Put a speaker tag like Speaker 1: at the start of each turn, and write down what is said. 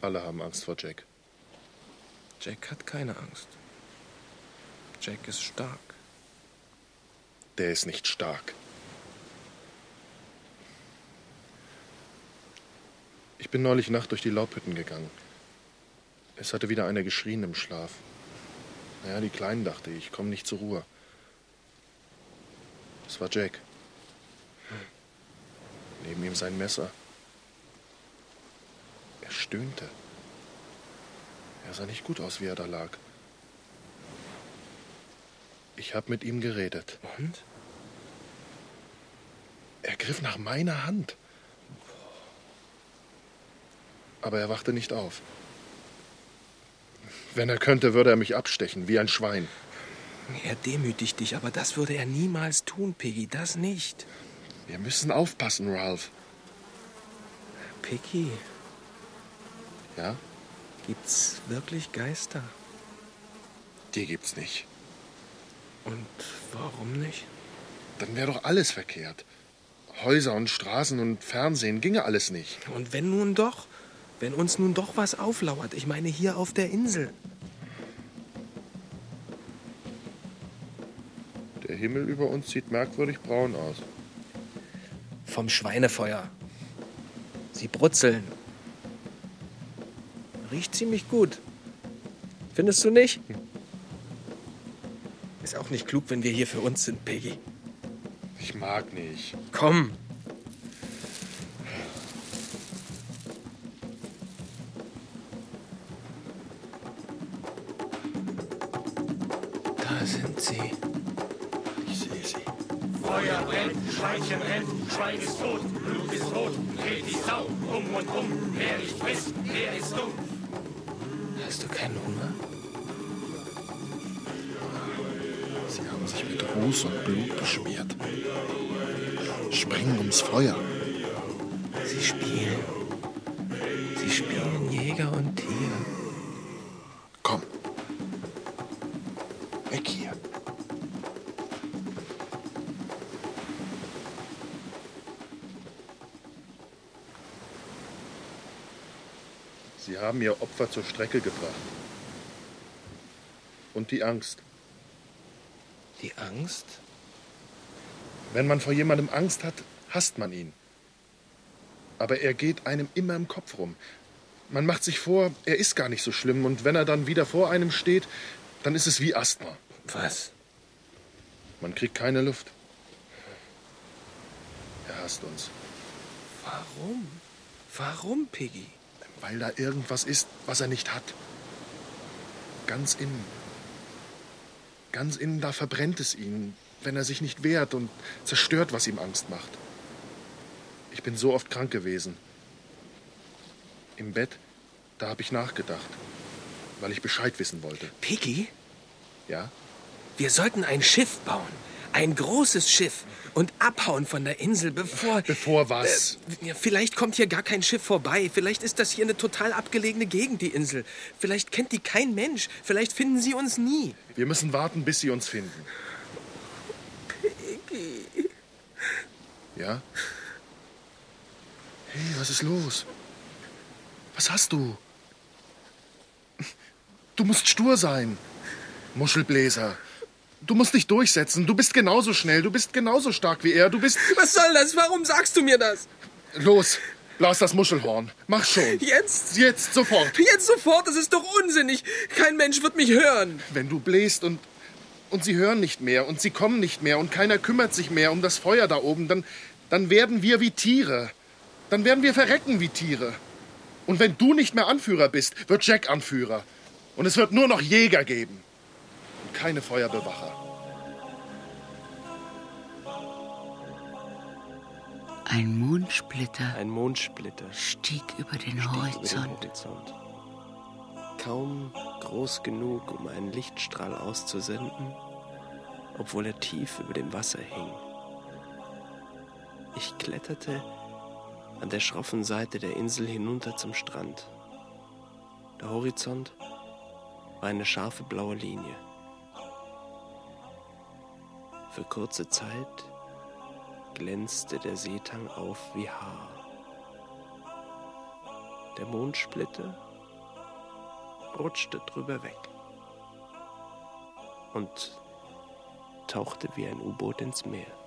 Speaker 1: Alle haben Angst vor Jack.
Speaker 2: Jack hat keine Angst. Jack ist stark.
Speaker 1: Der ist nicht stark. Ich bin neulich Nacht durch die Laubhütten gegangen. Es hatte wieder einer geschrien im Schlaf. Naja, die Kleinen, dachte ich, kommen nicht zur Ruhe. Es war Jack. Neben ihm sein Messer. Er stöhnte. Er sah nicht gut aus, wie er da lag. Ich habe mit ihm geredet.
Speaker 2: Und?
Speaker 1: Er griff nach meiner Hand. Aber er wachte nicht auf. Wenn er könnte, würde er mich abstechen, wie ein Schwein.
Speaker 2: Er demütigt dich, aber das würde er niemals tun, Piggy, das nicht.
Speaker 1: Wir müssen aufpassen, Ralph.
Speaker 2: Piggy,
Speaker 1: Ja?
Speaker 2: gibt's wirklich Geister?
Speaker 1: Die gibt's nicht.
Speaker 2: Und warum nicht?
Speaker 1: Dann wäre doch alles verkehrt. Häuser und Straßen und Fernsehen ginge alles nicht.
Speaker 2: Und wenn nun doch? Wenn uns nun doch was auflauert, ich meine hier auf der Insel.
Speaker 1: Der Himmel über uns sieht merkwürdig braun aus.
Speaker 2: Vom Schweinefeuer. Sie brutzeln. Riecht ziemlich gut. Findest du nicht? Ist auch nicht klug, wenn wir hier für uns sind, Peggy.
Speaker 1: Ich mag nicht.
Speaker 2: Komm. Da sind sie.
Speaker 1: Ich sehe sie.
Speaker 3: Feuer brennt, Schweinchen rennt, Schwein ist tot, Blut ist rot, dreht die Sau um und um. Wer nicht frisst, der ist dumm.
Speaker 2: Hast du keinen Hunger?
Speaker 1: Sie haben sich mit Ruß und Blut beschmiert. Springen ums Feuer.
Speaker 2: Sie spielen. Sie spielen Jäger und Tier.
Speaker 1: Komm. Weg hier. Sie haben ihr Opfer zur Strecke gebracht. Und die Angst.
Speaker 2: Die Angst?
Speaker 1: Wenn man vor jemandem Angst hat, hasst man ihn. Aber er geht einem immer im Kopf rum. Man macht sich vor, er ist gar nicht so schlimm. Und wenn er dann wieder vor einem steht, dann ist es wie Asthma.
Speaker 2: Was?
Speaker 1: Man kriegt keine Luft. Er hasst uns.
Speaker 2: Warum? Warum, Piggy?
Speaker 1: Weil da irgendwas ist, was er nicht hat. Ganz innen. Ganz innen, da verbrennt es ihn, wenn er sich nicht wehrt und zerstört, was ihm Angst macht. Ich bin so oft krank gewesen. Im Bett, da habe ich nachgedacht, weil ich Bescheid wissen wollte.
Speaker 2: Piggy,
Speaker 1: Ja?
Speaker 2: wir sollten ein Schiff bauen. Ein großes Schiff. Und abhauen von der Insel, bevor...
Speaker 1: Bevor was?
Speaker 2: Ja, vielleicht kommt hier gar kein Schiff vorbei. Vielleicht ist das hier eine total abgelegene Gegend, die Insel. Vielleicht kennt die kein Mensch. Vielleicht finden sie uns nie.
Speaker 1: Wir müssen warten, bis sie uns finden.
Speaker 2: Piggy.
Speaker 1: Ja? Hey, was ist los? Was hast du? Du musst stur sein, Muschelbläser. Du musst dich durchsetzen. Du bist genauso schnell. Du bist genauso stark wie er. Du bist...
Speaker 2: Was soll das? Warum sagst du mir das?
Speaker 1: Los, blas das Muschelhorn. Mach schon.
Speaker 2: Jetzt?
Speaker 1: Jetzt, sofort.
Speaker 2: Jetzt sofort? Das ist doch unsinnig. Kein Mensch wird mich hören.
Speaker 1: Wenn du bläst und sie hören nicht mehr und sie kommen nicht mehr und keiner kümmert sich mehr um das Feuer da oben, dann werden wir wie Tiere. Dann werden wir verrecken wie Tiere. Und wenn du nicht mehr Anführer bist, wird Jack Anführer. Und es wird nur noch Jäger geben. Und keine Feuerbewacher.
Speaker 4: Ein Mondsplitter
Speaker 2: Ein Mondsplitter
Speaker 4: stieg über den
Speaker 2: über den
Speaker 4: Horizont.
Speaker 2: Horizont. Kaum groß genug, um einen Lichtstrahl auszusenden, obwohl er tief über dem Wasser hing. Ich kletterte an der schroffen Seite der Insel hinunter zum Strand. Der Horizont war eine scharfe blaue Linie. Für kurze Zeit glänzte der Seetang auf wie Haar. Der Mondsplitter rutschte drüber weg und tauchte wie ein U-Boot ins Meer.